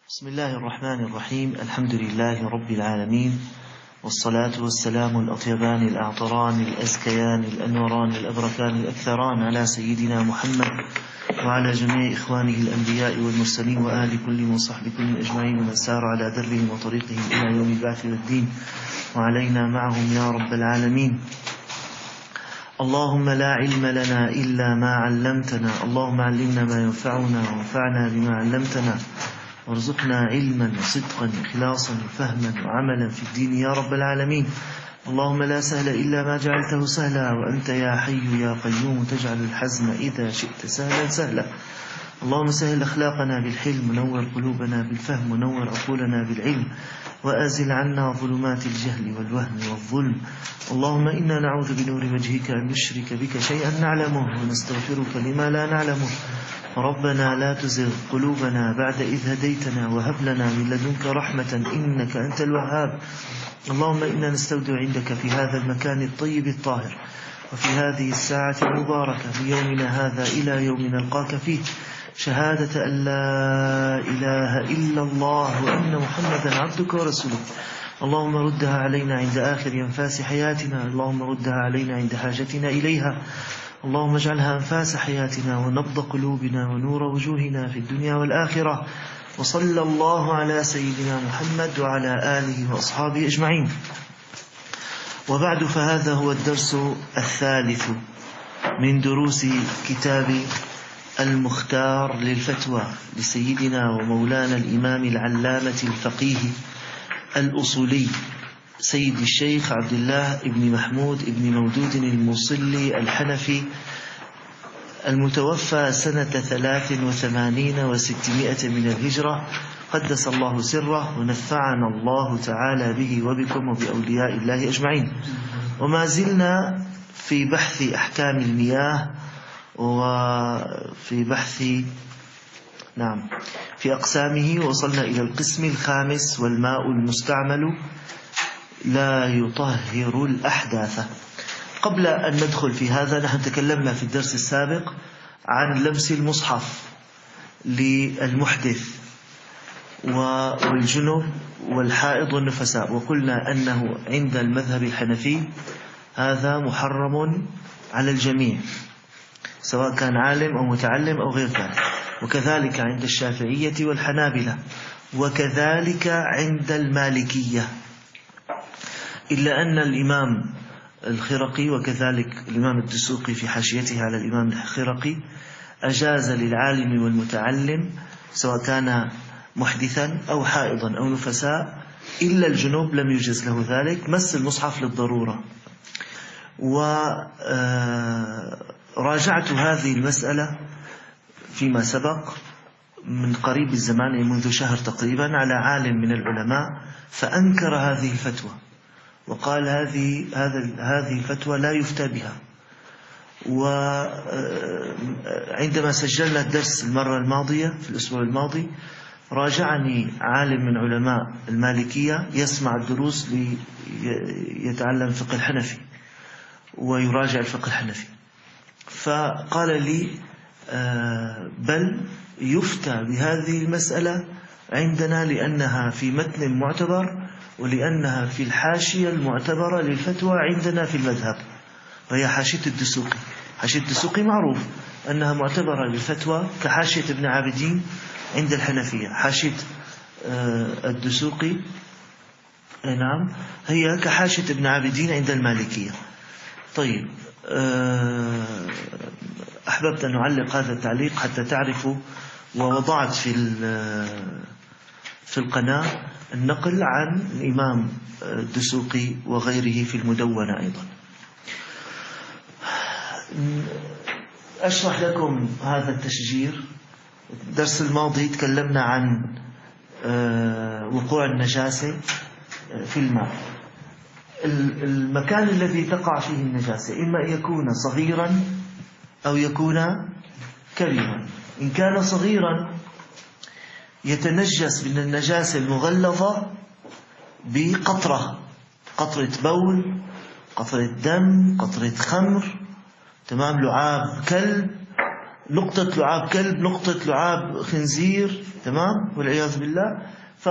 بسم الله الرحمن الرحيم. الحمد لله رب العالمين، والصلاة والسلام الأطيبان الأعطران الأزكيان الأنوران الأبركان الأكثران على سيدنا محمد وعلى جميع إخوانه الأنبياء والمرسلين وآل كل وصحب كل أجمعين ومن سار على دربهم وطريقهم إلى يوم البعث والدين، وعلينا معهم يا رب العالمين. اللهم لا علم لنا إلا ما علمتنا، اللهم علمنا ما ينفعنا وانفعنا بما علمتنا، وارزقنا علما وصدقا إخلاصا وفهما وعملا في الدين يا رب العالمين. اللهم لا سهل إلا ما جعلته سهلا، وأنت يا حي يا قيوم تجعل الحزن إذا شئت سهلا سهلا. اللهم سهل أخلاقنا بالحلم، ونور قلوبنا بالفهم، ونور عقولنا بالعلم، وأزل عنا ظلمات الجهل والوهم والظلم. اللهم إنا نعوذ بنور وجهك أن نشرك بك شيئا نعلمه، ونستغفرك لما لا نعلمه. ربنا لا تزغ قلوبنا بعد إذ هديتنا، وهب لنا من لدنك رحمة إنك أنت الوهاب. اللهم إنا نستودع عندك في هذا المكان الطيب الطاهر، وفي هذه الساعة المباركة، في يومنا هذا إلى يوم نلقاك فيه، شهادة أن لا إله إلا الله وأن محمدا عبدك ورسولك. اللهم ردها علينا عند آخر أنفاس حياتنا، اللهم ردها علينا عند حاجتنا إليها. اللهم اجعلها أنفاس حياتنا ونبض قلوبنا ونور وجوهنا في الدنيا والآخرة. وصلى الله على سيدنا محمد وعلى آله وأصحابه أجمعين. وبعد، فهذا هو الدرس الثالث من دروس كتاب المختار للفتوى لسيدنا ومولانا الإمام العلامة الفقيه الأصولي سيد الشيخ عبد الله بن محمود بن مودود الموصلي الحنفي، المتوفى سنة 83 و600 من الهجرة، قدس الله سره، ونفعنا الله تعالى به وبكم وبأولياء الله أجمعين. وما زلنا في بحث أحكام المياه، وفي بحث في أقسامه، وصلنا إلى القسم الخامس: والماء المستعمل لا يطهر الأحداث. قبل أن ندخل في هذا، نحن تكلمنا في الدرس السابق عن لمس المصحف للمحدث والجنب والحائض والنفساء، وقلنا أنه عند المذهب الحنفي هذا محرم على الجميع، سواء كان عالم أو متعلم أو غير ذلك، وكذلك عند الشافعية والحنابلة، وكذلك عند المالكية، إلا أن الإمام الخرقي وكذلك الإمام الدسوقي في حاشيته على الإمام الخرقي أجاز للعالم والمتعلم، سواء كان محدثا أو حائضا أو نفساء، إلا الجنوب لم يجز له ذلك، مس المصحف للضرورة. وراجعت هذه المسألة فيما سبق من قريب الزمان، منذ شهر تقريبا، على عالم من العلماء فأنكر هذه الفتوى وقال هذه الفتوى لا يفتى بها. وعندما سجلنا الدرس المرة الماضية في الأسبوع الماضي، راجعني عالم من علماء المالكية يسمع الدروس ليتعلم فقه الحنفي ويراجع الفقه الحنفي، فقال لي بل يفتى بهذه المسألة عندنا لأنها في متن معتبر، ولأنها في الحاشية المعتبرة للفتوى عندنا في المذهب، وهي حاشية الدسوقي. حاشية الدسوقي معروف أنها معتبرة للفتوى كحاشية ابن عابدين عند الحنفية. حاشية الدسوقي هي كحاشية ابن عابدين عند المالكية. طيب، أحببت أن أعلق هذا التعليق حتى تعرفوا، ووضعت في القناة النقل عن الإمام الدسوقي وغيره في المدونة أيضا. أشرح لكم هذا التشجير. الدرس الماضي تكلمنا عن وقوع النجاسة في الماء. المكان الذي تقع فيه النجاسة إما أن يكون صغيرا أو يكون كبيرا. إن كان صغيرا يتنجس من النجاسة المغلظة بقطرة، قطرة بول، قطرة دم، قطرة خمر، لعاب كلب، نقطة لعاب كلب، نقطة لعاب خنزير، تمام، والعياذ بالله.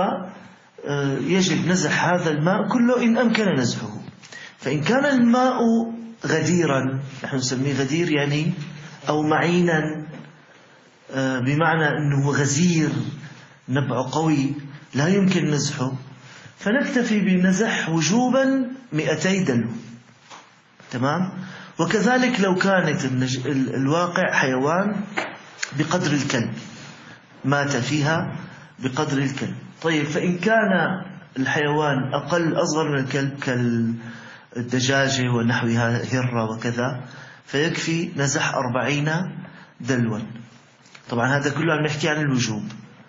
فيجب نزح هذا الماء كله إن أمكن نزحه. فإن كان الماء غديرا، نحن نسميه غدير يعني أو معينا، بمعنى أنه غزير نبع قوي لا يمكن نزحه، فنكتفي بنزح وجوبا 200 دلو، تمام. وكذلك لو كانت الواقع حيوان بقدر الكلب، مات فيها بقدر الكلب. طيب، فإن كان الحيوان أصغر من الكلب كالدجاجة ونحوها، هرة وكذا، فيكفي نزح 40 دلوا. طبعا هذا كله عم نحكي عن الوجوب.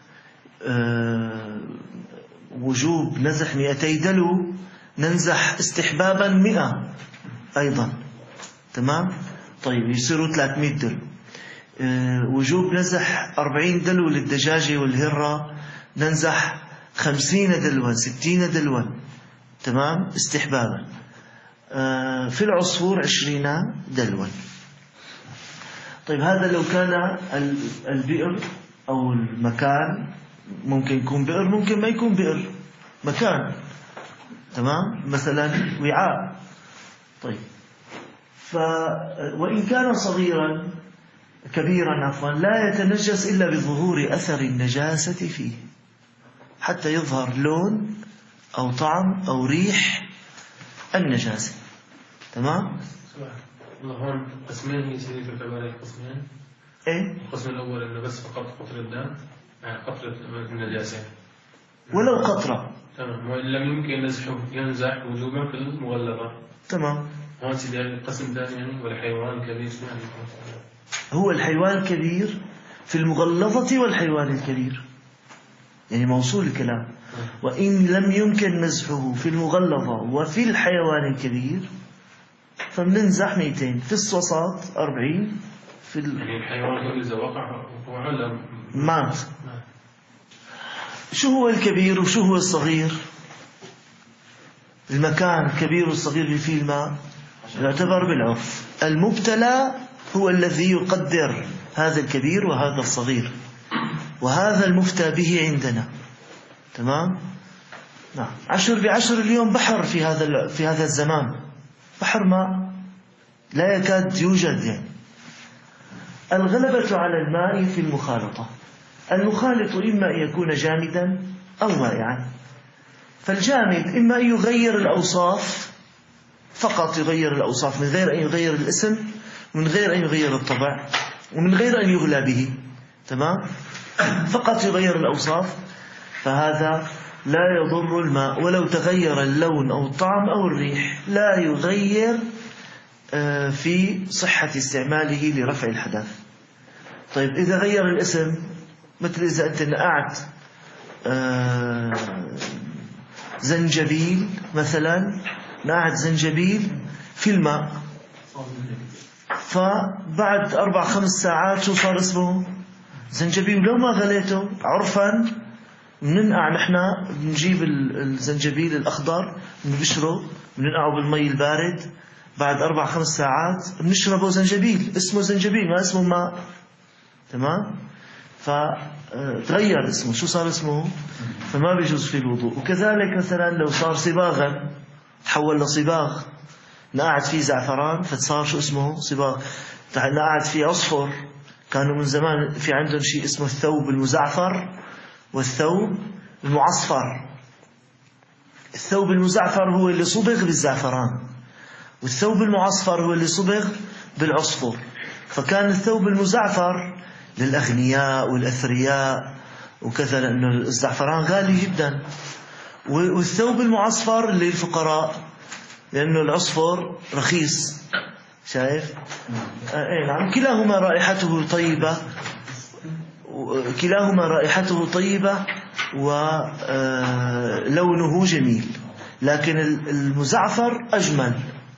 وجوب نزح 200 دلو، ننزح استحبابا 100 أيضا، تمام. طيب، يصيروا 300 دلو. وجوب نزح 40 دلو للدجاجة والهرة، ننزح 50 دلوا 60 دلوا، تمام، استحبابا. في العصفور 20 دلوا. طيب، هذا لو كان البئر أو المكان، ممكن يكون بئر ممكن ما يكون بئر، مكان، تمام، مثلا وعاء. طيب، وإن كان صغيرا كبيرا عفوا، لا يتنجس إلا بظهور أثر النجاسة فيه، حتى يظهر لون أو طعم أو ريح النجاسة، تمام. هون قسمين هي سيدي في العبارة، قسمين. إيه؟ القسم الأول إنه بس فقط قطرة الدم، قطرة النجاسة، ولو قطرة، تمام. وإن لم يمكن نزحه ينزح وجوبا في المغلظة، تمام. هون سيدي القسم الثاني يعني والحيوان الكبير يعني هو الحيوان الكبير في المغلظة والحيوان الكبير، يعني موصول الكلام. وإن لم يمكن نزحه في المغلظة وفي الحيوان الكبير فبننزح 200 في الوسط 40 في يعني الحيوان إذا وقع ولا مات. شو هو الكبير وشو هو الصغير؟ المكان الكبير والصغير فيه الماء يعتبر بالعرف. المبتلى هو الذي يقدر هذا الكبير وهذا الصغير، وهذا المفتى به عندنا، تمام. نعم. 10 ب10 اليوم بحر في هذا الزمان، بحر ماء لا يكاد يوجد يعني. الغلبة على الماء في المخالطة. المخالط إما أن يكون جامدا أو مائعا. فالجامد إما أن يغير الأوصاف، فقط يغير الأوصاف من غير أن يغير الاسم، من غير أن يغير الطبع، ومن غير أن يغلى به، تمام، فقط يغير الأوصاف، فهذا لا يضر الماء ولو تغير اللون أو الطعم أو الريح، لا يغير في صحة استعماله لرفع الحدث. طيب، إذا غير الاسم، مثل إذا أنت نقعت زنجبيل مثلا، نقعت زنجبيل في الماء، فبعد 4-5 ساعات شو صار اسمه؟ زنجبيل. لو ما غليته عرفا، بننقع نحن، بنجيب الزنجبيل الأخضر بنبشره، بننقعه بالمي البارد، بعد 4-5 ساعات بنشربه زنجبيل، اسمه زنجبيل ما اسمه ماء، تمام. فتغير اسمه، شو صار اسمه؟ فما بيجوز في الوضوء. وكذلك مثلا لو صار صباغا، تحول لصباغ، نقعد فيه زعفران فصار شو اسمه؟ صباغ. نقعد فيه عصفر، كانوا من زمان في عندهم شيء اسمه الثوب المزعفر والثوب المعصفر. الثوب المزعفر هو اللي صبغ بالزعفران، والثوب المعصفر هو اللي صبغ بالعصفر. فكان الثوب المزعفر للأغنياء والأثرياء وكذا، لأنه الزعفران غالي جدا، والثوب المعصفر للفقراء لأنه العصفر رخيص. شايف؟ نعم. كلاهما رائحته طيبة ولونه جميل، لكن المزعفر أجمل.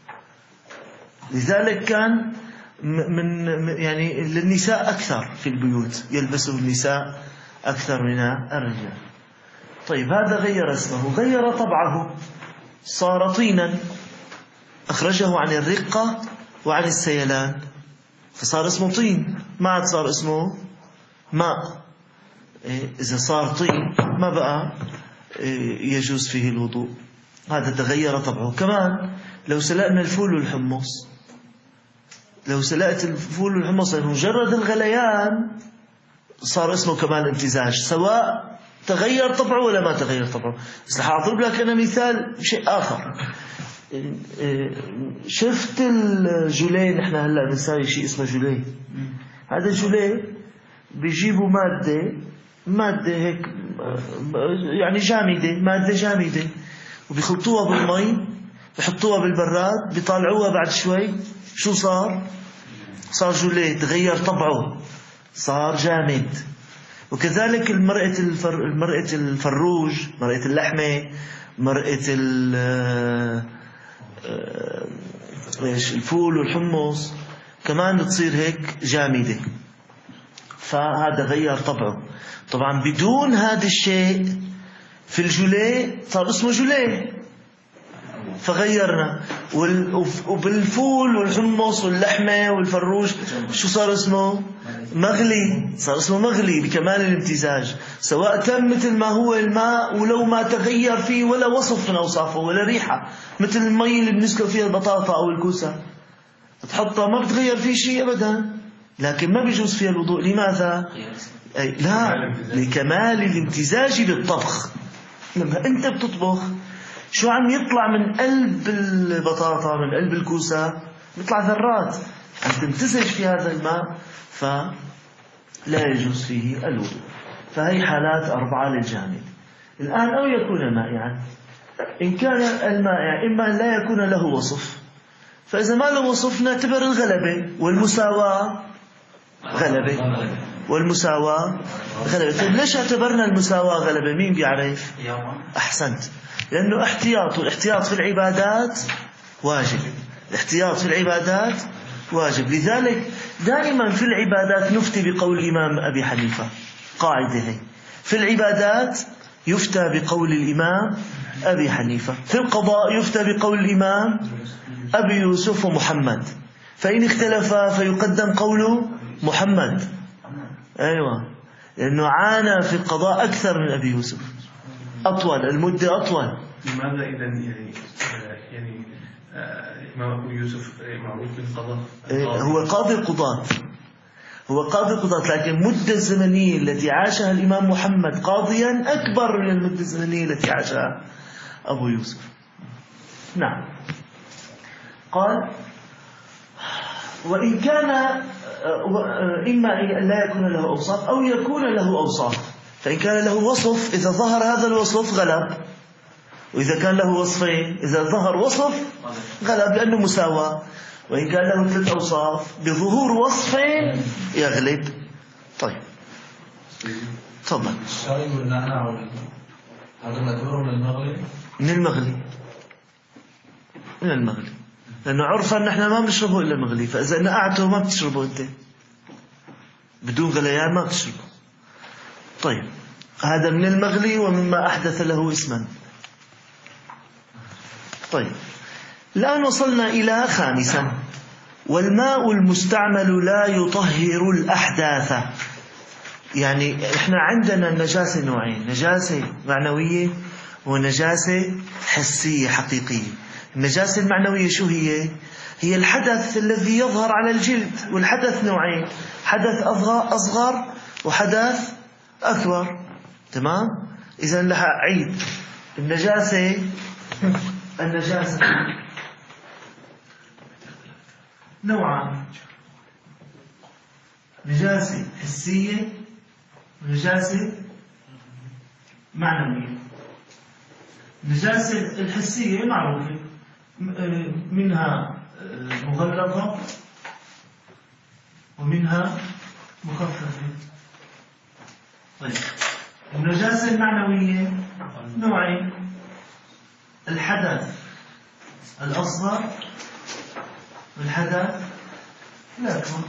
لذلك كان يعني للنساء أكثر في البيوت، يلبسه النساء أكثر من الرجال. طيب، هذا غير اسمه، غير طبعه، صار طينا، أخرجه عن الرقة وعن السيلان. فصار اسمه طين، ما عاد صار اسمه ماء. إذا صار طين ما بقى يجوز فيه الوضوء، هذا تغير طبعه. كمان لو سلقنا الفول والحمص، لو سلقت الفول والحمص مجرد الغليان صار اسمه كمان امتزاج، سواء تغير طبعه ولا ما تغير طبعه. بس رح أضرب لك أنا مثال شيء آخر. شفت الجوليه؟ نحن هلا بنساوي شيء اسمه جوليه. هذا الجوليه بيجيبوا مادة هيك يعني جامدة، مادة جامدة، وبيخلطوها بالمي، بيحطوها بالبراد، بيطالعوها بعد شوي، شو صار جوليه، تغير طبعه، صار جامد. وكذلك مرقة الفروج، مرقة اللحمة، مرقة الفول والحمص كمان تصير هيك جامدة، فهذا غير طبعه. طبعا بدون هذا الشيء في الجوليه صار اسمه جوليه، فغيرنا. وبالفول والحمص واللحمة والفروج شو صار اسمه؟ مغلي، صار اسمه مغلي بكمال الامتزاج، سواء تم مثل ما هو الماء ولو ما تغير فيه ولا وصف من أوصافه ولا ريحة، مثل المي اللي بنسلق فيها البطاطا أو الكوسة، تحطها ما بتغير فيه شيء أبدا، لكن ما بيجوز فيها الوضوء. لماذا؟ لا، لكمال الامتزاج بالطبخ. لما أنت بتطبخ شو عم يطلع من قلب البطاطا، من قلب الكوسة؟ يطلع ذرات عم تمتزج في هذا الماء، فلا يجوز فيه الوضوء. فهي حالات 4 للجامد. الآن أو يكون مائعا. إن كان المائع إما أن لا يكون له وصف، فإذا ما له وصف نعتبر الغلبة والمساواة غلبة، والمساواة غلبة. طيب ليش اعتبرنا المساواة غلبة؟ مين بيعرف؟ أحسنت. لأنه احتياط، والاحتياط في العبادات واجب، الاحتياط في العبادات واجب. لذلك دائما في العبادات نفتي بقول الإمام أبي حنيفة، قاعدة هي في العبادات يفتى بقول الإمام أبي حنيفة، في القضاء يفتى بقول الإمام أبي يوسف ومحمد، فإن اختلفا فيقدم قول محمد. أيوة، لأنه عانى في القضاء أكثر من أبي يوسف، أطول، المدة أطول. لماذا إذن يعني إمام أبو يوسف معروف بالقضاء؟ هو قاضي القضاة، هو قاضي القضاة، لكن المدة الزمنية التي عاشها الإمام محمد قاضيا أكبر من المدة الزمنية التي عاشها أبو يوسف. نعم. قال: وإن كان إما أن لا يكون له أوصاف أو يكون له أوصاف. فإن كان له وصف، إذا ظهر هذا الوصف غلب، وإذا كان له وصفين، إذا ظهر وصف غلب لأنه مساواة. وإن كان له 3 أوصاف بظهور وصفين يغلب. طيب تفضل. الشاي والنعناع هذا نعتبره من المغلي؟ من المغلي، من المغلي، لأنه عرفا نحن ما بنشربه إلا المغلي، فإذا نقعته ما بتشربه أنت، بدون غليان ما بتشربه. طيب هذا من المغلي ومما أحدث له اسما. طيب الآن وصلنا إلى 5: والماء المستعمل لا يطهر الأحداث. يعني إحنا عندنا النجاسة نوعين: نجاسة معنوية ونجاسة حسية حقيقية. النجاسة المعنوية شو هي؟ هي الحدث الذي يظهر على الجلد، والحدث نوعين: حدث أصغر وحدث أكبر. تمام؟ إذن لها عيد. النجاسة نوعان: نجاسة حسية ونجاسة معنوية. النجاسة الحسية معروفة، منها مغلظة ومنها مخففة. طيب النجاسة المعنوية نوعين: الحدث الأصغر والحدث الأكبر.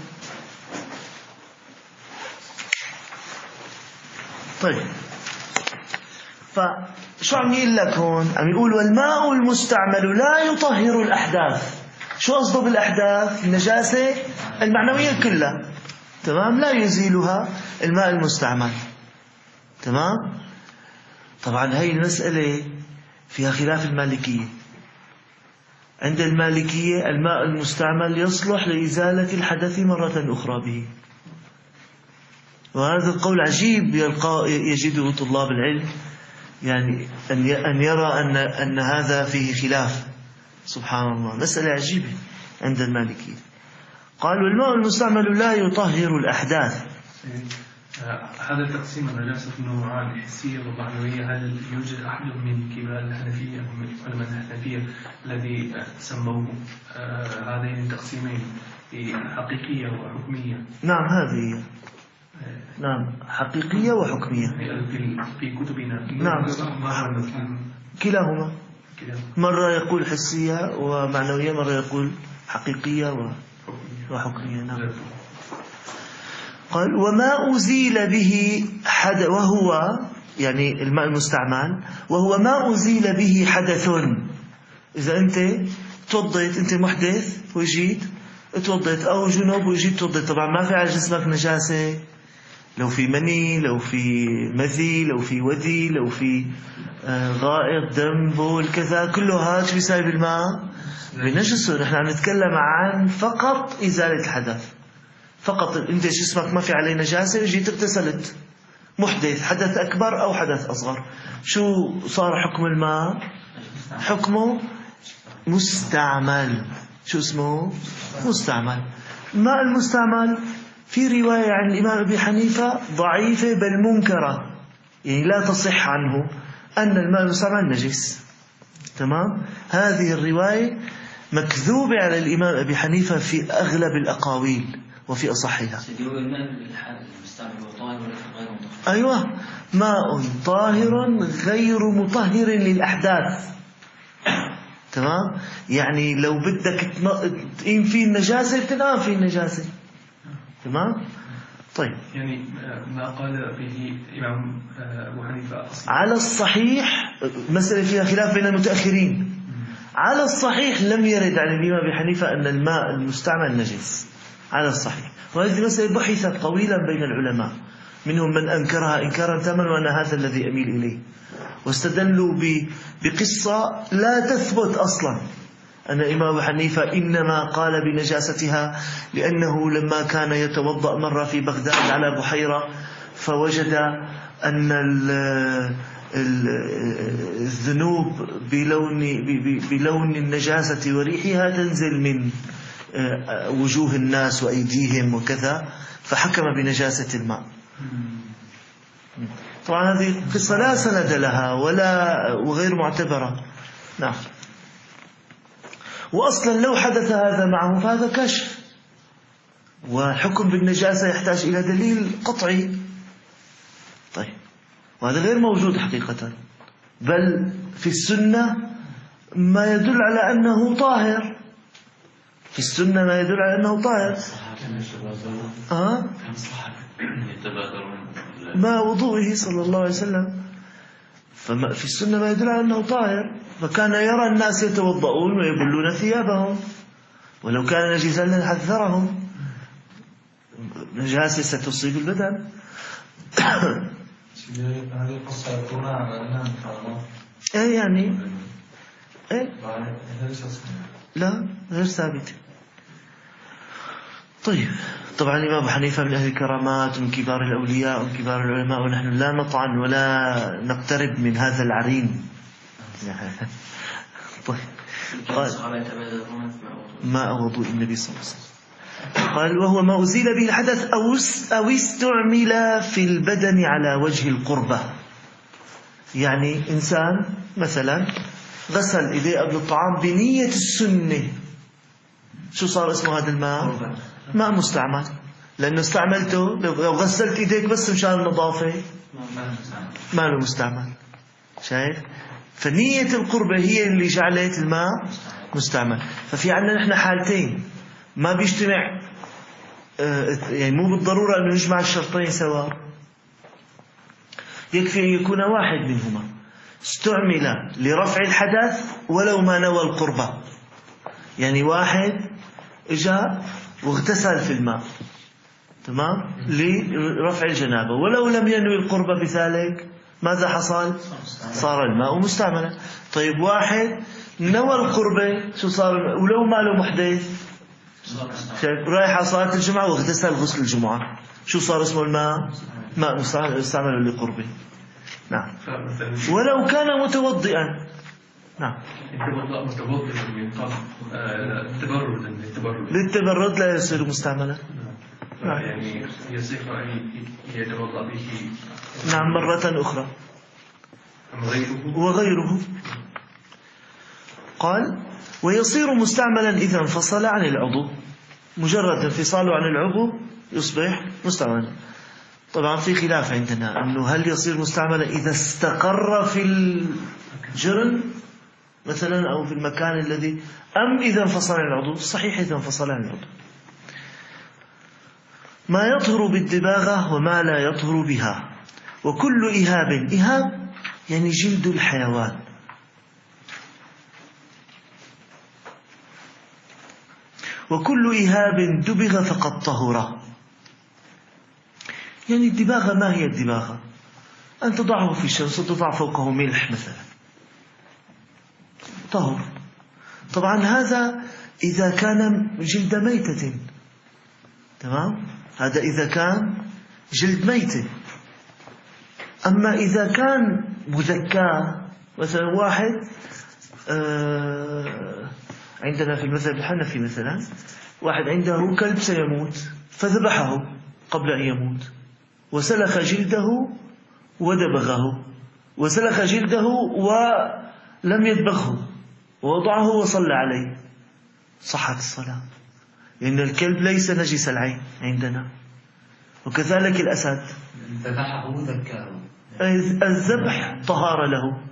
طيب فشو عم يقول لك هون؟ عم يقول: والماء المستعمل لا يطهر الأحداث. شو قصده بالأحداث؟ النجاسة المعنوية كلها، تمام، لا يزيلها الماء المستعمل، تمام. طبعا هاي المسألة فيها خلاف المالكية. عند المالكية الماء المستعمل يصلح لإزالة الحدث مرة أخرى به، وهذا القول عجيب يجده طلاب العلم، يعني أن يرى أن هذا فيه خلاف. سبحان الله، مسألة عجيبة عند المالكية. قالوا الماء المستعمل لا يطهر الأحداث. هذا التقسيم النجاسة النوعان الحسية والمعنوية، هل يوجد أحد من كبار الحنفية أو من علماء الحنفية الذي سموه هذين التقسيمين حقيقية وحكمية؟ نعم، هذه هي. نعم، حقيقية وحكمية في كتبنا. نعم، كلاهما. مرة يقول حسية ومعنوية، مرة يقول حقيقية وحكمية. نعم. قال وما أزيل به وهو يعني الماء المستعمل، وهو ما أزيل به حدث. إذا أنت توضيت، أنت محدث وجيت توضيت، أو جنوب وجيت توضيت، طبعا ما في على جسمك نجاسة، لو في مني، لو في مذي، لو في ودي، لو في غائط، دم، بول، كذا، كله هذا شو بيساوي بالماء؟ بنجسه. نحن عم نتكلم عن فقط إزالة الحدث، فقط أنت جسمك ما في عليه نجاسة وجيت اغتسلت، محدث، حدث أكبر أو حدث أصغر، شو صار حكم الماء؟ حكمه مستعمل. شو اسمه؟ مستعمل. الماء المستعمل في رواية عن الإمام أبي حنيفة ضعيفة بل منكرة، يعني لا تصح عنه أن الماء المستعمل نجس، تمام. هذه الرواية مكذوبة على الإمام أبي حنيفة في أغلب الأقاويل وفي أصحها. أيوة، ماء طاهر غير مطهر للأحداث، تمام. يعني لو بدك تقيم فيه النجاسة بتنام فيه النجاسة، تمام. طيب، يعني ما قال به الإمام أبو حنيفة أصلا على الصحيح، مسألة فيها خلاف بين المتأخرين، على الصحيح لم يرد عن الإمام أبي حنيفة أن الماء المستعمل نجس، على الصحيح. وهذه مسألة بحثت طويلا بين العلماء، منهم من أنكرها إنكارا تاما، وأنا هذا الذي أميل إليه. واستدلوا بقصة لا تثبت أصلا، أن الإمام أبو حنيفة إنما قال بنجاستها لأنه لما كان يتوضأ مرة في بغداد على بحيرة فوجد أن الذنوب بلون النجاسة وريحها تنزل من وجوه الناس وأيديهم وكذا، فحكم بنجاسة الماء. طبعا هذه قصة لا سند لها وغير معتبرة. نعم. وأصلا لو حدث هذا معه فهذا كشف، وحكم بالنجاسة يحتاج إلى دليل قطعي. طيب، وهذا غير موجود حقيقة، بل في السنة ما يدل على أنه طاهر، في السنة ما يدل على أنه طاهر. ما وضوئه صلى الله عليه وسلم، ففي السنة ما يدل على أنه طاهر. فكان يرى الناس يتوضؤون ويبلون ثيابهم، ولو كان نجسا لحذرهم، نجاسة ستصيب البدن. هذه القصة يقولونها عن ايه يعني ايه؟ لا، غير ثابتة. طيب، طبعا الإمام أبو حنيفة من أهل الكرامات ومن كبار الأولياء ومن كبار العلماء، ونحن لا نطعن ولا نقترب من هذا العرين. طيب، قال ما وضوء النبي صلى الله عليه وسلم. قال وهو ما أزيل به الحدث أو استعمل في البدن على وجه القربة. يعني إنسان مثلا غسل إيديه قبل الطعام بنية السنة، شو صار اسمه هذا الماء؟ ماء مستعمل، لأنه استعملته. لو غسلت إيديك بس مشان النظافة ما له مستعمل. شايف؟ فنية القربة هي اللي جعلت الماء مستعمل. ففي عندنا نحن حالتين ما بيجتمع، يعني مو بالضرورة أنه نجمع الشرطين سوا، يكفي أن يكون واحد منهما استعمل لرفع الحدث ولو ما نوى القربة. يعني واحد إجا واغتسل في الماء، تمام، لرفع الجنابة، ولو لم ينوي القرب بذلك ماذا حصل؟ صار الماء مستعملا. طيب واحد نوى القربة، شو صار؟ ولو ما له محدث، رايح صلاة الجمعة واغتسل غسل الجمعة، شو صار اسمه الماء؟ ماء مستعمل لقربه. نعم. ولو كان متوضئا. نعم. متوضئا من قبل للتبرد لا يصير مستعملا. يعني يصح أن يتوضأ به. نعم مرة أخرى. وغيره. قال ويصير مستعملا إذا انفصل عن العضو، مجرد انفصاله عن العضو يصبح مستعملا. طبعا في خلاف عندنا أنه هل يصير مستعملا إذا استقر في الجرن مثلا أو في المكان الذي، أم إذا انفصل عن العضو؟ صحيح إذا انفصل عن العضو. ما يطهر بالدباغة وما لا يطهر بها. وكل إهاب، إهاب يعني جلد الحيوان، وكل إهاب دبغ فقد طهر. يعني الدباغة، ما هي الدباغة؟ أن تضعه في الشمس وتضع فوقه ملح مثلا، طهر. طبعا هذا إذا كان جلد ميتة، تمام، هذا إذا كان جلد ميتة. أما إذا كان مذكى، مثلا واحد عندنا في المذهب الحنفي مثلا، واحد عنده كلب سيموت فذبحه قبل أن يموت، وسلخ جلده ودبغه، وسلخ جلده ولم يدبغه، ووضعه وصلى عليه، صحت الصلاة، لأن الكلب ليس نجس العين عندنا. وكذلك الأسد ذبحه ذكاه، الذبح طهارة له،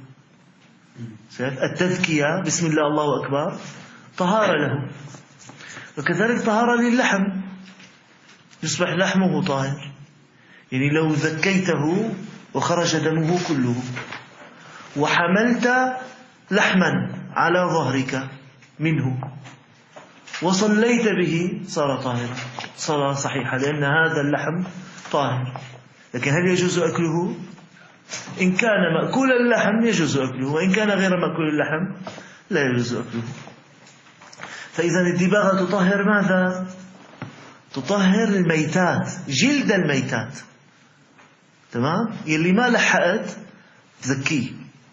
التذكية بسم الله الله أكبر طهارة له. وكذلك طهارة للحم، يصبح لحمه طاهر. يعني لو ذكيته وخرج دمه كله وحملت لحما على ظهرك منه وصليت به صار طاهرا، صلاة صحيحة، لأن هذا اللحم طاهر. لكن هل يجوز أكله؟ إن كان مأكول اللحم يجوز أكله، وإن كان غير مأكول اللحم لا يجوز أكله. فإذا الدباغة تطهر ماذا؟ تطهر الميتات، جلد الميتات، تمام، يلي ما لحقت تزكيه.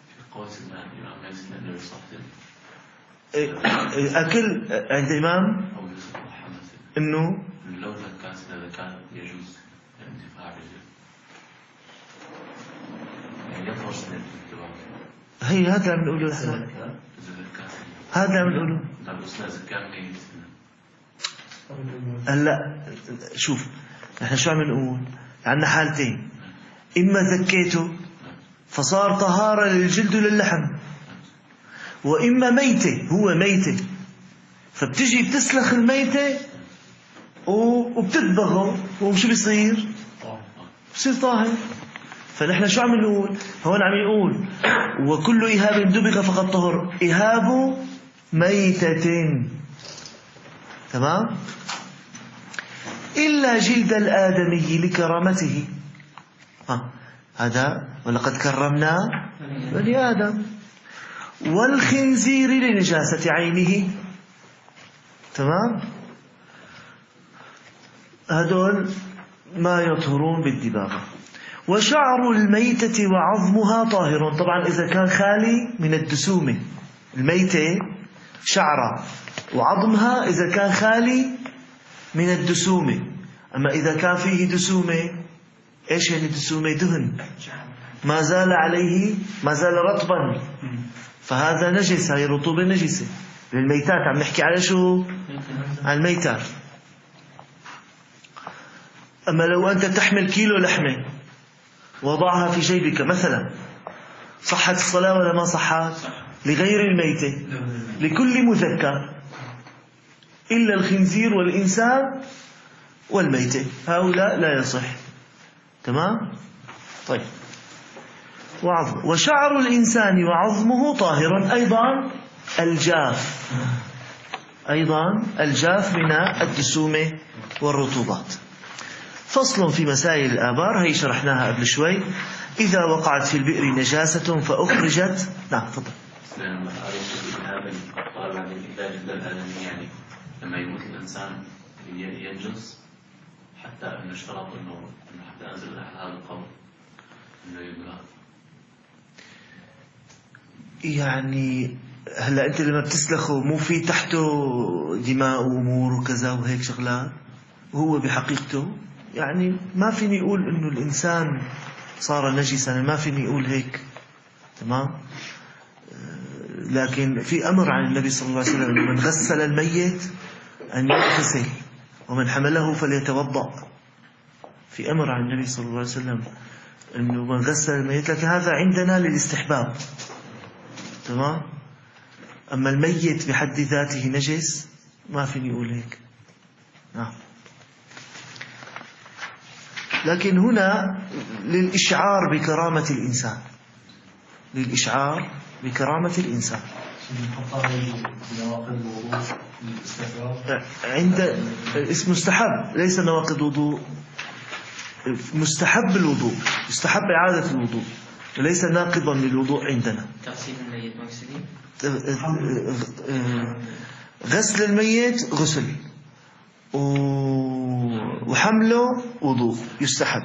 أكل عند الإمام إنه لو ذكاء كان يجوز انتفاع يعني يطهر سنة الدباغ. هي هذا عم نقوله نحن، هذا عم نقوله. هلا شوف نحن شو عم نقول؟ عندنا حالتين، إما ذكيته فصار طهارة للجلد وللحم، وإما ميتة، هو ميتة فبتجي بتسلخ الميتة وبتدبغه، وشو بيصير؟ بصير طاهر. فنحن شو عم نقول هون؟ عم يقول وكل إهاب دبغ فقد طهر، إهاب ميتة، تمام، إلا جلد الآدمي لكرامته. هذا ولقد كرمنا بني آدم، والخنزير لنجاسة عينه، تمام، هذول ما يطهرون بالدباغة. وشعر الميتة وعظمها طاهر، طبعا إذا كان خالي من الدسومة، الميتة شعرها وعظمها إذا كان خالي من الدسومة. أما إذا كان فيه دسومة، إيش يعني دسومة؟ دهن ما زال عليه، ما زال رطبا، فهذا نجس، هاي رطوبة نجسة للميتات. عم نحكي على شو؟ عن الميتات. أما لو أنت تحمل كيلو لحمة وضعها في جيبك مثلا، صحت الصلاة ولا ما صحت؟ لغير الميتة، لكل مذكر إلا الخنزير والإنسان والميتة، هؤلاء لا يصح، تمام. طيب، وشعر الإنسان وعظمه طاهر أيضا. الجاف أيضا الجاف من الدسومة والرطوبات. فصل في مسائل الآبار هي شرحناها قبل شوي. إذا وقعت في البئر نجاسة فأخرجت. نعم تفضل. يعني لما يموت الإنسان ينجس حتى أن اشترط أنه حتى أنزل هذا القبر أنه يبقى يعني هلا أنت لما بتسلخه مو في تحته دماء وأمور وكذا وهيك شغلات، وهو بحقيقته يعني ما فيني أقول إنه الإنسان صار نجسا، ما فيني أقول هيك، تمام. لكن في أمر عن النبي صلى الله عليه وسلم من غسل الميت أن يغتسل ومن حمله فليتوضأ. في أمر عن النبي صلى الله عليه وسلم أنه من غسل الميت، لكن هذا عندنا للاستحباب، تمام. أما الميت بحد ذاته نجس ما فيني أقول هيك. نعم. لكن هنا للإشعار بكرامة الإنسان، للإشعار بكرامة الإنسان. عند اسم مستحب، ليس نواقض وضوء، مستحب الوضوء، مستحب إعادة الوضوء، وليس ناقضا للوضوء عندنا. غسل الميت غسل، وحمله وضوء يستحب.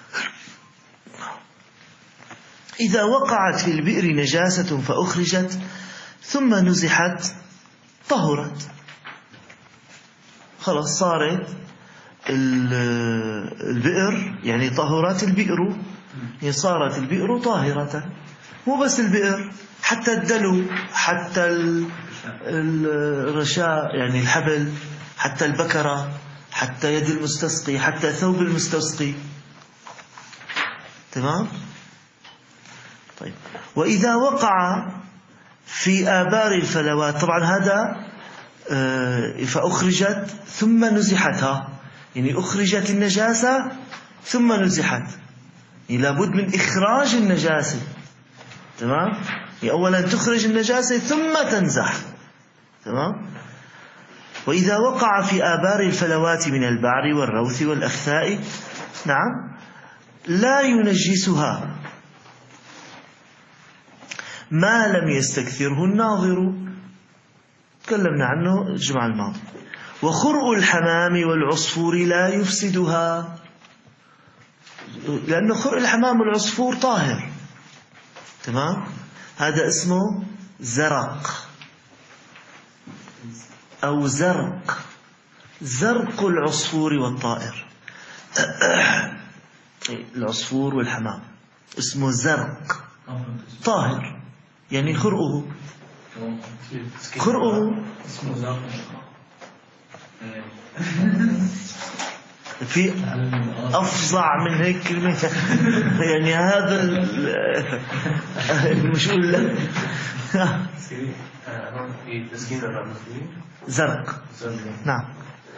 إذا وقعت في البئر نجاسة فأخرجت ثم نزحت طهرت، خلاص صارت البئر يعني طهرت البئر، يعني صارت البئر طاهرة. مو بس البئر، حتى الدلو، حتى الرشاء يعني الحبل، حتى البكرة، حتى يد المستسقي، حتى ثوب المستسقي، تمام. طيب، وإذا وقع في آبار الفلوات، طبعا هذا فأخرجت ثم نزحتها، يعني أخرجت النجاسة ثم نزحت، يعني لابد من إخراج النجاسة، تمام. يعني أولا تخرج النجاسة ثم تنزح، تمام. وإذا وقع في آبار الفلوات من البعر والروث والأخثاء، نعم، لا ينجسها ما لم يستكثره الناظر، تكلمنا عنه الجمعة الماضية. وخرء الحمام والعصفور لا يفسدها، لأن خرء الحمام والعصفور طاهر، تمام. هذا اسمه زرق أو زرق، زرق العصفور والطائر. العصفور والحمام اسمه زرق، طاهر، يعني خرؤه في أفظع من هيك كلمة يعني هذا مش أقول لك زرق. نعم.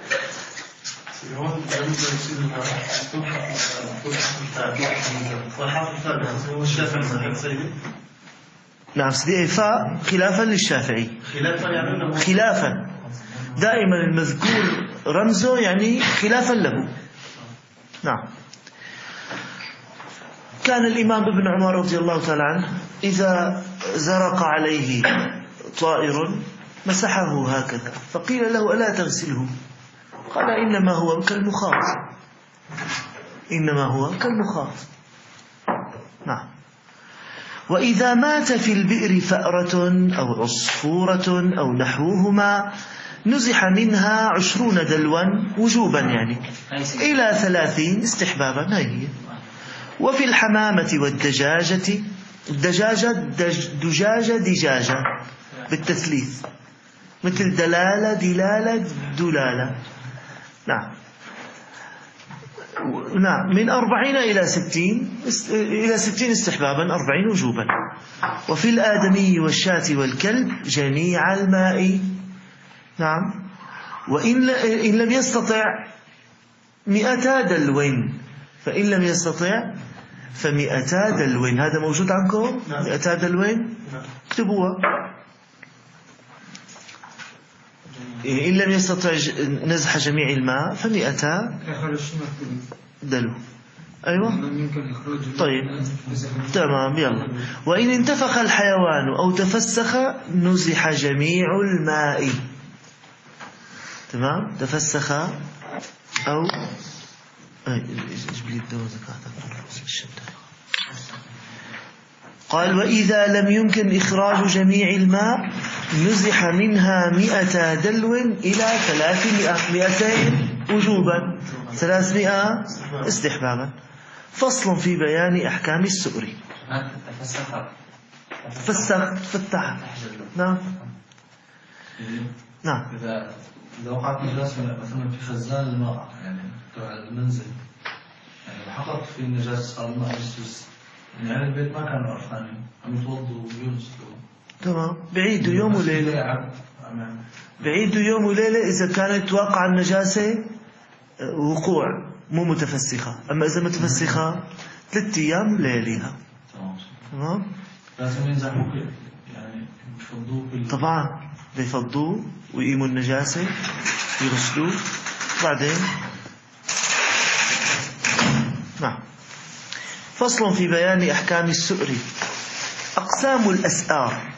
نعم سيدي، فاء خلافا للشافعي، خلافا دائما المذكور رمزه يعني خلافا له. نعم. كان الإمام ابن عمر رضي الله تعالى عنه إذا زرق عليه طائر مسحه هكذا، فقيل له ألا تغسله؟ قال إنما هو كالمخاط، إنما هو كالمخاط. نعم. وإذا مات في البئر فأرة أو عصفورة أو نحوهما نزح منها 20 دلوا وجوبا، يعني إلى 30 استحبابا. هي. وفي الحمامة والدجاجة، الدجاجة دجاجة بالتثليث، مثل دلالة دلالة دلالة. نعم. نعم، من 40 إلى 60 استحبابا، 40 وجوبا. وفي الآدمي والشاة والكلب جميع الماء. نعم. وإن لم يستطع 200 دلوين، فإن لم يستطع ف200 دلوين. هذا موجود عنكم؟ 200 دلوين اكتبوها. إن لم يستطع نزح جميع الماء ف100 دلو. أيوة طيب تمام يلا. وإن انتفخ الحيوان أو تفسخ نزح جميع الماء. تمام تفسخ أو قال وإذا لم يمكن إخراج جميع الماء نزح منها 100 دلو إلى 300. 200 وجوبا 300 استحبابا. فصل في بيان أحكام السؤر. فسخ فتح. نعم نعم. إذا وقعت نجاسة مثلا في خزان الماء يعني تبع المنزل يعني حقق في النجاسة صار الماء يجوز يعني البيت ما كان عرفاني عم يتوضوا ويغسلوا. تمام بعيدوا يوم وليلة. بعيدوا يوم وليلة إذا كانت واقع النجاسة وقوع مو متفسخة. أما إذا متفسخة 3 أيام وليلها. تمام لازم ينزحوا يعني يفضوه طبعا بيفضوه ويقيموا النجاسة يغسلوه بعدين. نعم. فصل في بيان أحكام السؤر. أقسام الأسآر.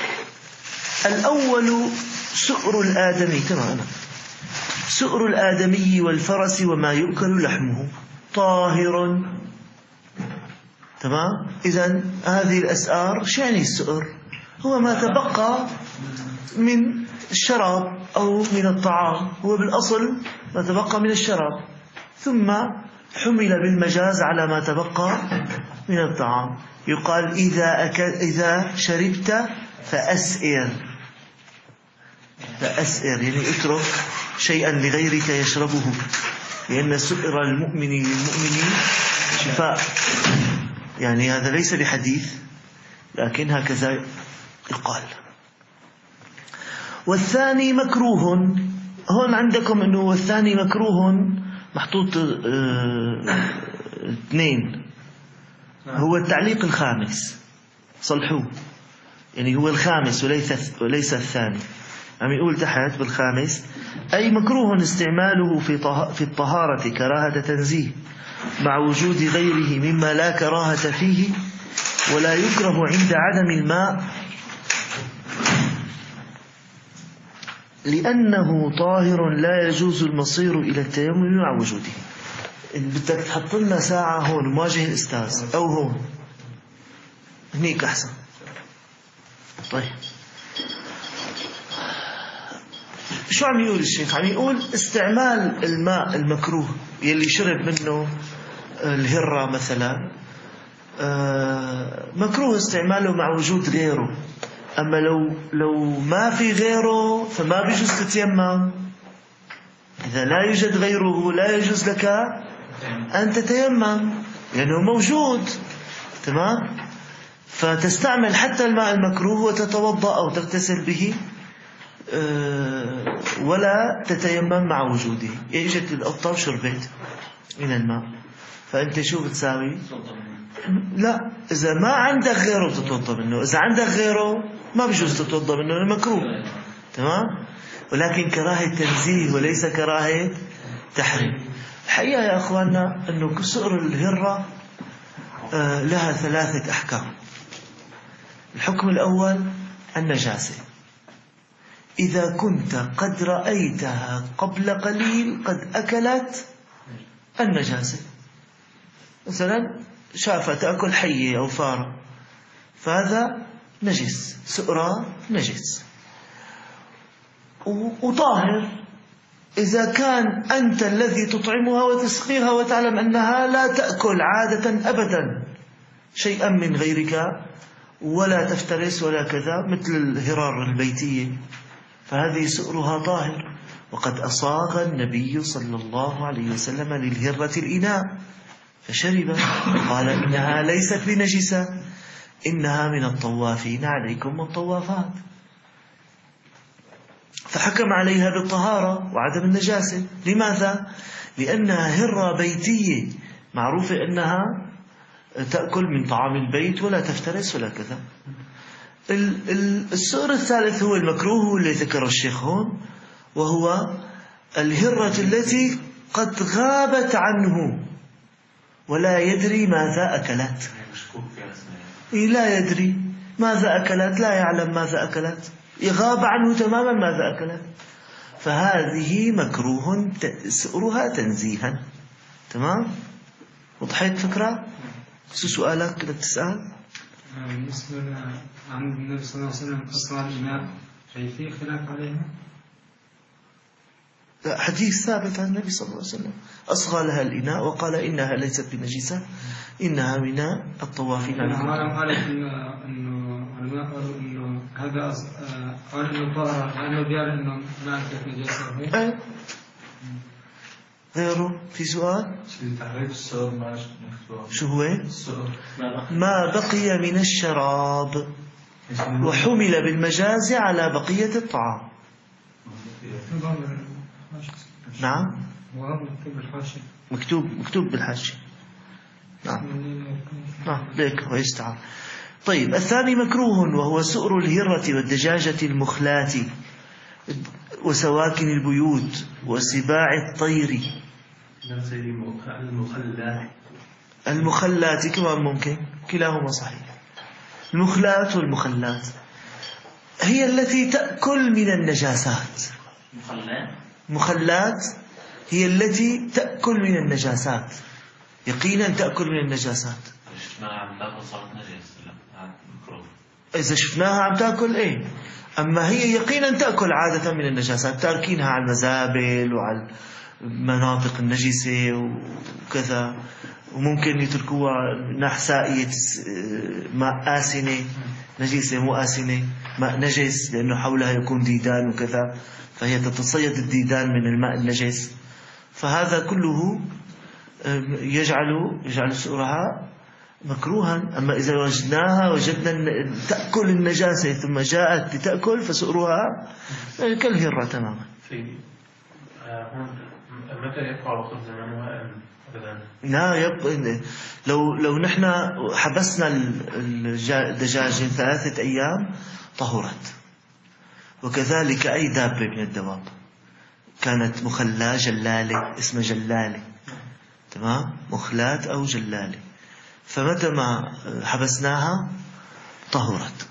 الأول سؤر الآدمي. تمام. سؤر الآدمي والفرس وما يؤكل لحمه طاهر. تمام. إذن هذه الأسآر شو يعني السؤر؟ هو ما تبقى من الشراب أو من الطعام. هو بالأصل ما تبقى من الشراب ثم حمل بالمجاز على ما تبقى من الطعام. يقال إذا شربت فأسئر. فأسئر يعني اترك شيئا لغيرك يشربه لأن سؤر المؤمن للمؤمن شفاء. يعني هذا ليس بحديث لكن هكذا يقال. والثاني مكروه. هون عندكم أنه والثاني مكروه محطوط 2. هو التعليق الخامس صلحوه يعني هو الخامس وليس الثاني. عم يقول تحت بالخامس أي مكروه استعماله في الطهارة كراهة تنزيه مع وجود غيره مما لا كراهة فيه ولا يكره عند عدم الماء لأنه طاهر لا يجوز المصير إلى التيمم مع وجوده. بدك تحط لنا ساعة هون مواجه الأستاذ أو هون هنيك أحسن. طيب شو عم يقول الشيخ؟ عم يقول استعمال الماء المكروه يلي شرب منه الهرة مثلا مكروه استعماله مع وجود غيره. أما لو ما في غيره فما بيجوز تتيمم. إذا لا يوجد غيره لا يجوز لك أن تتيمم لأنه موجود. تمام. فتستعمل حتى الماء المكروه وتتوضأ أو تغتسل به ولا تتيمم مع وجوده. اجت القطة وشربت من الماء فأنت شو بتساوي؟ لا إذا ما عندك غيره بتتوضأ منه. إذا عندك غيره ما بيجوز تتوضأ منه المكروه. تمام. ولكن كراهة تنزيه وليس كراهة تحريم. الحقيقة يا أخواننا أنه سؤر الهرة لها 3 أحكام. الحكم الأول النجاسة. إذا كنت قد رأيتها قبل قليل قد أكلت النجاسة مثلا شافة تأكل حية أو فارة فهذا نجس. سؤرة نجس. وطاهر إذا كان أنت الذي تطعمها وتسقيها وتعلم أنها لا تأكل عادة أبدا شيئا من غيرك ولا تفترس ولا كذا مثل الهرار البيتية فهذه سؤرها طاهر. وقد أصاغ النبي صلى الله عليه وسلم للهرة الإناء فشرب قال إنها ليست بنجسة إنها من الطوافين عليكم والطوافات. فحكم عليها بالطهارة وعدم النجاسة. لماذا؟ لأنها هرة بيتية معروفة أنها تأكل من طعام البيت ولا تفترس ولا كذا. السؤر الثالث هو المكروه اللي ذكر الشيخ هون وهو الهرة التي قد غابت عنه ولا يدري ماذا أكلت. لا يدري ماذا أكلت، لا يعلم ماذا أكلت، يغاب عنه تماما ماذا أكلت. فهذه مكروه سؤرها تنزيها. تمام؟ وضحت فكرة؟ سؤالك كده بتسأل؟ بالنسبة عن النبي صلى الله عليه وسلم أسرار الإناء في خلاف عليها؟ حديث ثابت عن النبي صلى الله عليه وسلم أصغى لها الإناء وقال إنها ليست بنجسة، إنها من الطوافين. أنا قالت إنه علماء قالوا إنه هذا قال إنه طهر لأنه بيعرف إنه ما أكلت نجاسة. غيره في سؤال؟ تعريف السؤر ما شو هو؟ ما بقي من الشراب وحمل بالمجاز على بقية الطعام. نعم مكتوب بالحاشية. نعم ليك ويستعار. طيب الثاني مكروه وهو سؤر الهرة والدجاجة المخلات وسواكن البيوت وسباع الطير. المخلات كمان ممكن، كلاهما صحيح. المخلات والمخلات هي التي تأكل من النجاسات. مخلات هي التي تأكل من النجاسات، يقينا تأكل من النجاسات. إذا شفناها عم تأكل إيه، أما هي يقينا تأكل عادة من النجاسات، تاركينها على المزابل وعلى المناطق النجسة وكذا، وممكن يتركوها نحسائية ماء آسنة، نجسة مو آسنة، ماء نجس لأنه حولها يكون ديدان وكذا، فهي تتصيد الديدان من الماء النجس. فهذا كله يجعل سؤرها مكروها. أما إذا وجدنا تأكل النجاسة ثم جاءت لتأكل فسؤرها كالهرة تماما. متى يقع وقت زمانها أبدا؟ لا يبقى. لو نحن حبسنا الدجاجة 3 أيام طهرت، وكذلك أي دابة من الدواب كانت مخلاة جلالة، اسمها جلالة، تمام، مخلاة أو جلالة، فمتى ما حبسناها طهرت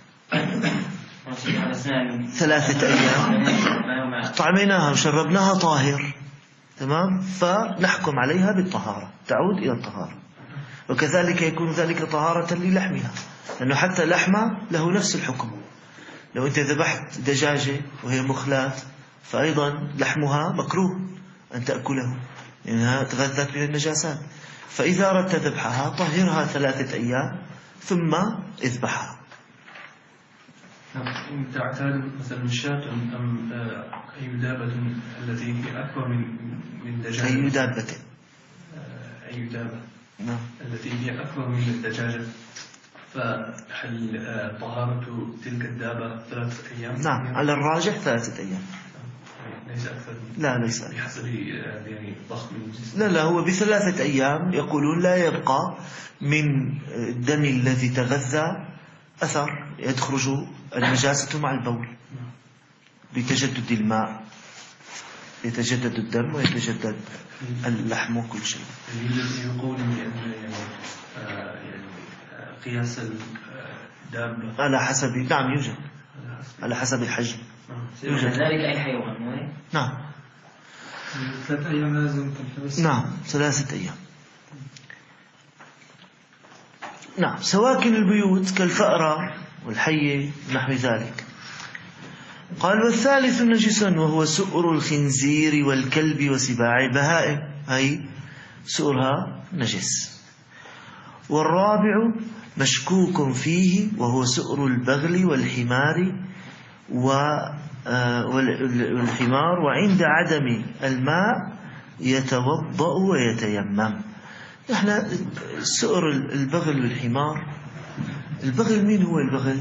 3 أيام طعمناها وشربناها طاهر، تمام، فنحكم عليها بالطهارة، تعود إلى الطهارة. وكذلك يكون ذلك طهارة للحمها، لأنه حتى لحمها له نفس الحكم. لو أنت ذبحت دجاجة وهي مخلاة فأيضا لحمها مكروه أن تأكله لأنها تغذت من النجاسات. فإذا أردت ذبحها طهرها 3 أيام ثم اذبحها. تعتاد مثلا الشاة أم أي دابة التي هي أكبر من دجاجة؟ أي دابة؟ أي دابة نعم التي هي أكبر من الدجاجة، فهل طهارة تلك الدابة 3 أيام؟ نعم على الراجح 3 أيام، ليس أكثر. لا ليس أكثر. بحسب يعني ضخم الجسم. لا هو ب3 أيام يقولون لا يبقى من الدم الذي تغذى أثر، يخرج النجاسة مع البول بتجدد الماء، يتجدد الدم ويتجدد اللحم وكل شيء. يقول بأن يعني قياس الدابة على حسب، نعم يوجد على حسب الحجم. يوجد ذلك أي حيوان. نعم 3 أيام لازم تلتبس. نعم 3 أيام. نعم سواكن البيوت كالفأرة والحية ونحو ذلك. قال والثالث نجس وهو سؤر الخنزير والكلب وسباع البهائم، أي سؤرها نجس. والرابع مشكوك فيه وهو سؤر البغل والحمار والحمار، وعند عدم الماء يتوضأ ويتيمم. احنا سؤر البغل والحمار، البغل مين هو البغل؟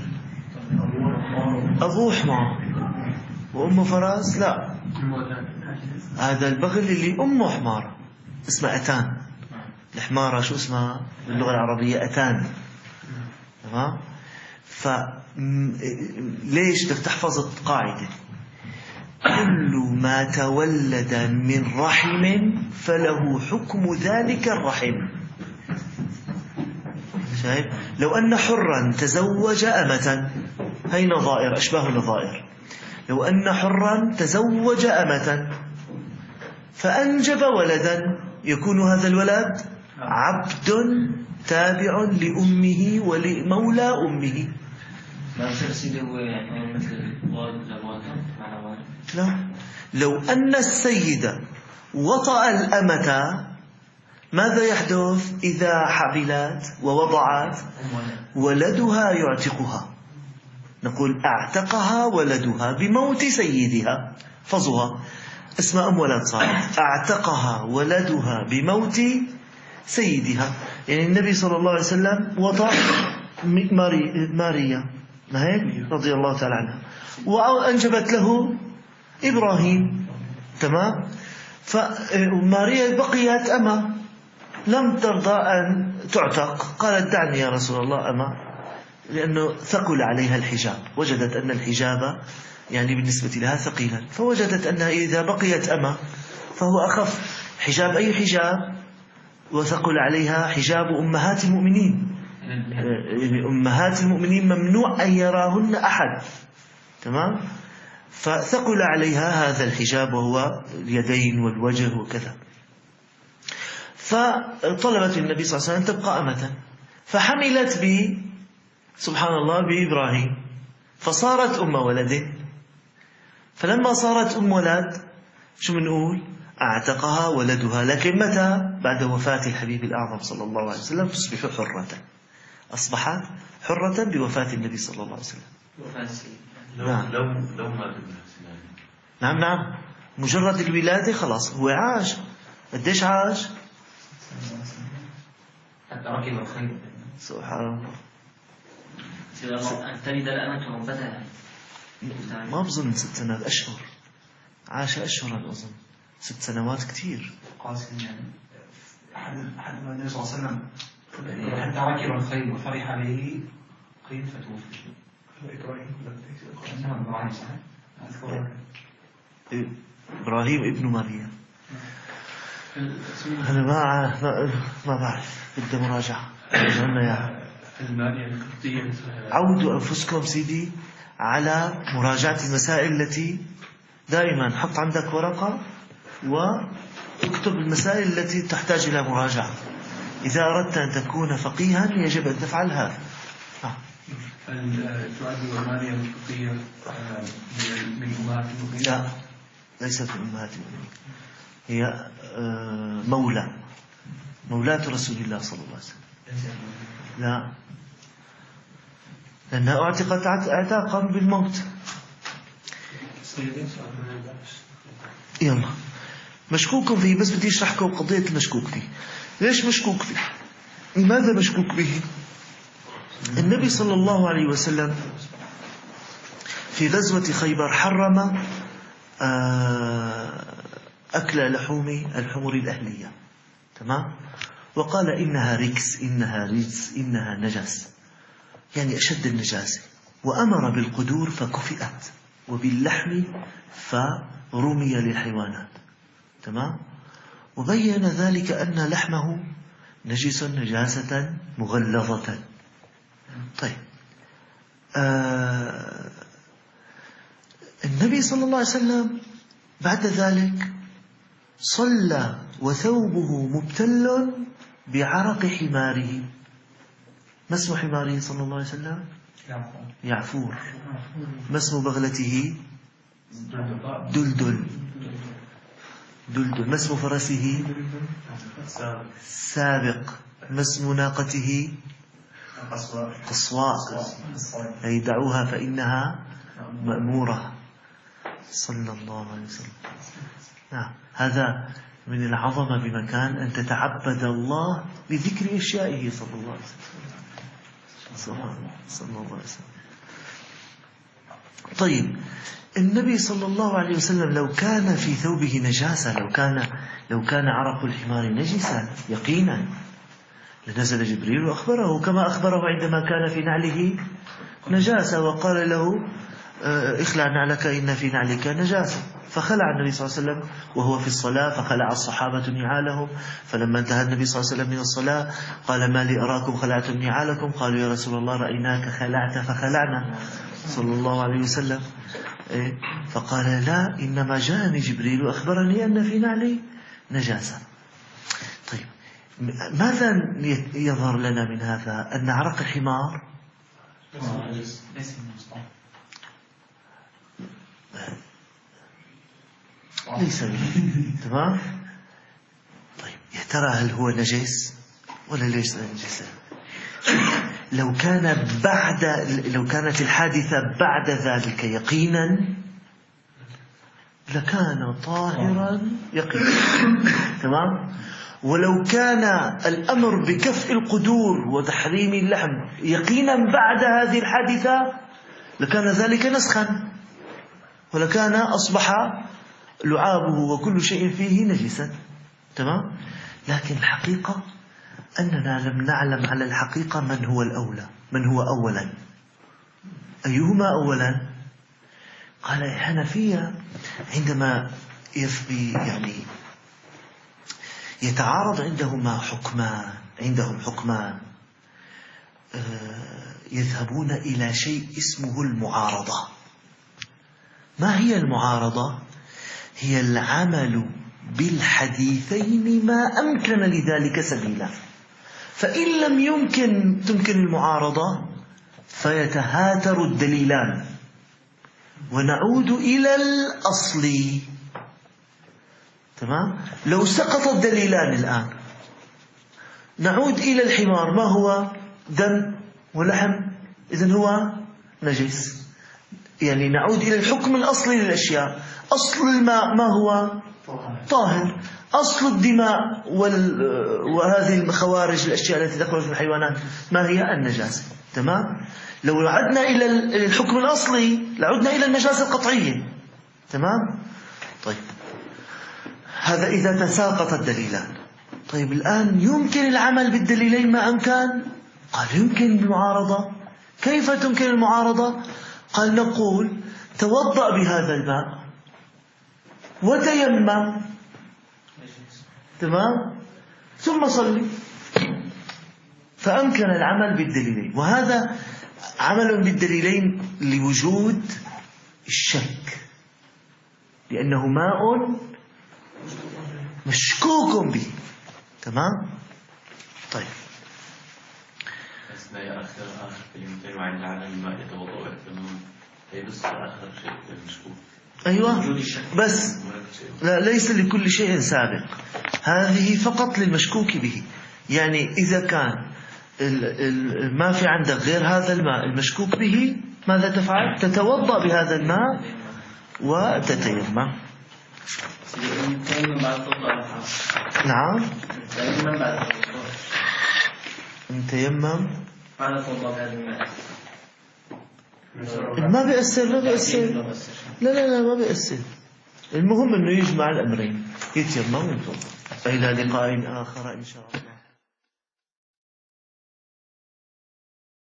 أبوه حمار وأمه فراس؟ لا، هذا البغل اللي أمه حمارة اسمها أتان. الحمارة شو اسمها باللغة العربية؟ أتان. تمام. فليش بدك تحفظ القاعدة؟ كل ما تولد من رحم فله حكم ذلك الرحم. شايف؟ لو أن حرا تزوج أمة، هي نظائر، أشباه نظائر. لو أن حرا تزوج أمة فأنجب ولدا، يكون هذا الولد عبد تابع لأمه ولمولى أمه. ما بصير سيدي هو يعني مثل والد للوالد مع والد. لا، لو أن السيد وطأ الأمة ماذا يحدث إذا حبلت ووضعت؟ ولدها يعتقها. نقول اعتقها ولدها بموت سيدها، فظها اسمها أم ولد صارت، اعتقها ولدها بموت سيدها. يعني النبي صلى الله عليه وسلم وطأ ماريا رضي الله تعالى عنها، وأنجبت له إبراهيم، تمام. فماريا بقيت أمة لم ترضى أن تعتق، قالت دعني يا رسول الله أمة، لأنه ثقل عليها الحجاب، وجدت أن الحجاب يعني بالنسبة لها ثقيلا، فوجدت أنها إذا بقيت أمة فهو أخف. حجاب أي حجاب؟ وثقل عليها حجاب أمهات المؤمنين. أمهات المؤمنين ممنوع أن يراهن أحد، تمام. فثقل عليها هذا الحجاب وهو اليدين والوجه وكذا، فطلبت النبي صلى الله عليه وسلم أن تبقى أمة، فحملت سبحان الله بإبراهيم، فصارت أم ولد. فلما صارت أم ولد شو بنقول؟ اعتقها ولدها. لكن متى؟ بعد وفاة الحبيب الأعظم صلى الله عليه وسلم تصبح حرة. أصبحت حرة بوفاة النبي صلى الله عليه وسلم. نعم. لو ما نعم مجرد الولادة خلاص هو عاش. قديش عاش؟ حتى ركب الخيل. سبحان الله. أن تلد الأمة ربتها. ما بظن 6 سنوات، أشهر، عاش أشهرا أظن. 6 سنوات كتير. قاسم يعني حد ما النبي صلى الله عليه وسلم حتى ركب الخيل وفرح به قيل فتوفي. إبراهيم صحيح؟ إبراهيم ابن مريم. أنا ما بعرف، بدي مراجعة. عودوا أنفسكم سيدي على مراجعة المسائل التي دائما حط عندك ورقة واكتب المسائل التي تحتاج إلى مراجعة. إذا أردت أن تكون فقيها يجب أن تفعل هذا. تعد مريم الفقية من أمهات المؤمنين؟ لا، ليست من أمهات المؤمنين، هي مولاة رسول الله صلى الله عليه وسلم. لا، لأنها اعتقت اعتاقا بالموت. يلا، مشكوك فيه، بس بدي اشرح لكم قضية المشكوك فيه. ليش مشكوك فيه؟ لماذا مشكوك به؟ النبي صلى الله عليه وسلم في غزوة خيبر حرم أكل لحوم الحمر الأهلية، تمام؟ وقال إنها ركس، إنها رجس، إنها نجس، يعني أشد النجاسة. وأمر بالقدور فكفئت، وباللحم فرمي للحيوانات، تمام. وبين ذلك أن لحمه نجس نجاسة مغلظة. طيب، النبي صلى الله عليه وسلم بعد ذلك صلى وثوبه مبتل بعرق حماره. ما اسم حماره صلى الله عليه وسلم؟ يعفور. ما اسم بغلته؟ دلدل. ما اسم فرسه؟ سابق. ما اسم ناقته؟ قصواء. أي دعوها فإنها مأمورة. صلى الله عليه وسلم. نعم، هذا من العظمة بمكان أن تتعبد الله بذكر أشيائه صلى الله عليه وسلم. صلى الله عليه وسلم. طيب، النبي صلى الله عليه وسلم لو كان في ثوبه نجاسة، لو كان عرق الحمار نجسا يقينا لنزل جبريل وأخبره، كما أخبره عندما كان في نعله نجاسة وقال له اخلع نعلك إن في نعلك نجاسة. فخلع النبي صلى الله عليه وسلم وهو في الصلاة، فخلع الصحابة نعالهم. فلما انتهى النبي صلى الله عليه وسلم من الصلاة قال: ما لي أراكم خلعتم نعالكم؟ قالوا: يا رسول الله رأيناك خلعت فخلعنا، صلى الله عليه وسلم. فقال: لا، إنما جاءني جبريل وأخبرني أن في نعلي نجاسة. طيب، ماذا يظهر لنا من هذا؟ أن عرق الحمار ليس تمام. طيب، يا ترى هل هو نجس ولا ليس نجسا؟ لو كانت الحادثة بعد ذلك يقينا لكان طاهرا يقينا، تمام. ولو كان الأمر بكف القدور وتحريم اللحم يقينا بعد هذه الحادثة لكان ذلك نسخا، ولكان أصبح لعابه وكل شيء فيه نجسا، تمام. لكن الحقيقة أننا لم نعلم على الحقيقة من هو الأولى، من هو أولا. أيهما أولا؟ قال الحنفية عندما يتعارض عندهم حكمان يذهبون إلى شيء اسمه المعارضة. ما هي المعارضة؟ هي العمل بالحديثين ما أمكن لذلك سبيلا. فإن لم تمكن المعارضة فيتهاتر الدليلان ونعود إلى الأصل، تمام. لو سقط الدليلان الآن نعود إلى الحمار، ما هو؟ دم ولحم، إذن هو نجس. يعني نعود إلى الحكم الأصلي للأشياء. أصل الماء ما هو؟ طاهر. أصل الدماء وهذه الخوارج الأشياء التي تخرج من الحيوانات ما هي؟ النجاسة، تمام. لو عدنا إلى الحكم الأصلي لعدنا إلى النجاسة القطعية، تمام. طيب، هذا إذا تساقط الدليلان. طيب، الآن يمكن العمل بالدليلين ما أمكن؟ قال يمكن المعارضة. كيف تمكن المعارضة؟ قال نقول توضأ بهذا الماء وتيمم، تمام، ثم صلي، فأمكن العمل بالدليلين. وهذا عمل بالدليلين لوجود الشك، لأنه ماء مشكوك به، تمام. طيب، بس لا يأخر آخر كلمتين وعند عدم الماء يتوضأ ويتيمم، هي بس آخر شيء المشكوك. أيوة، بس لا، ليس لكل شيء سابق، هذه فقط للمشكوك به. يعني إذا كان ما في عندك غير هذا الماء المشكوك به، ماذا تفعل؟ تتوضأ بهذا الماء وتتيمم. نعم، نتيمم ما بيأثر، لا ما بيأثر. المهم أنه يجمع الأمرين، يتيمم ويتوضأ. إلى لقاء آخر إن شاء الله.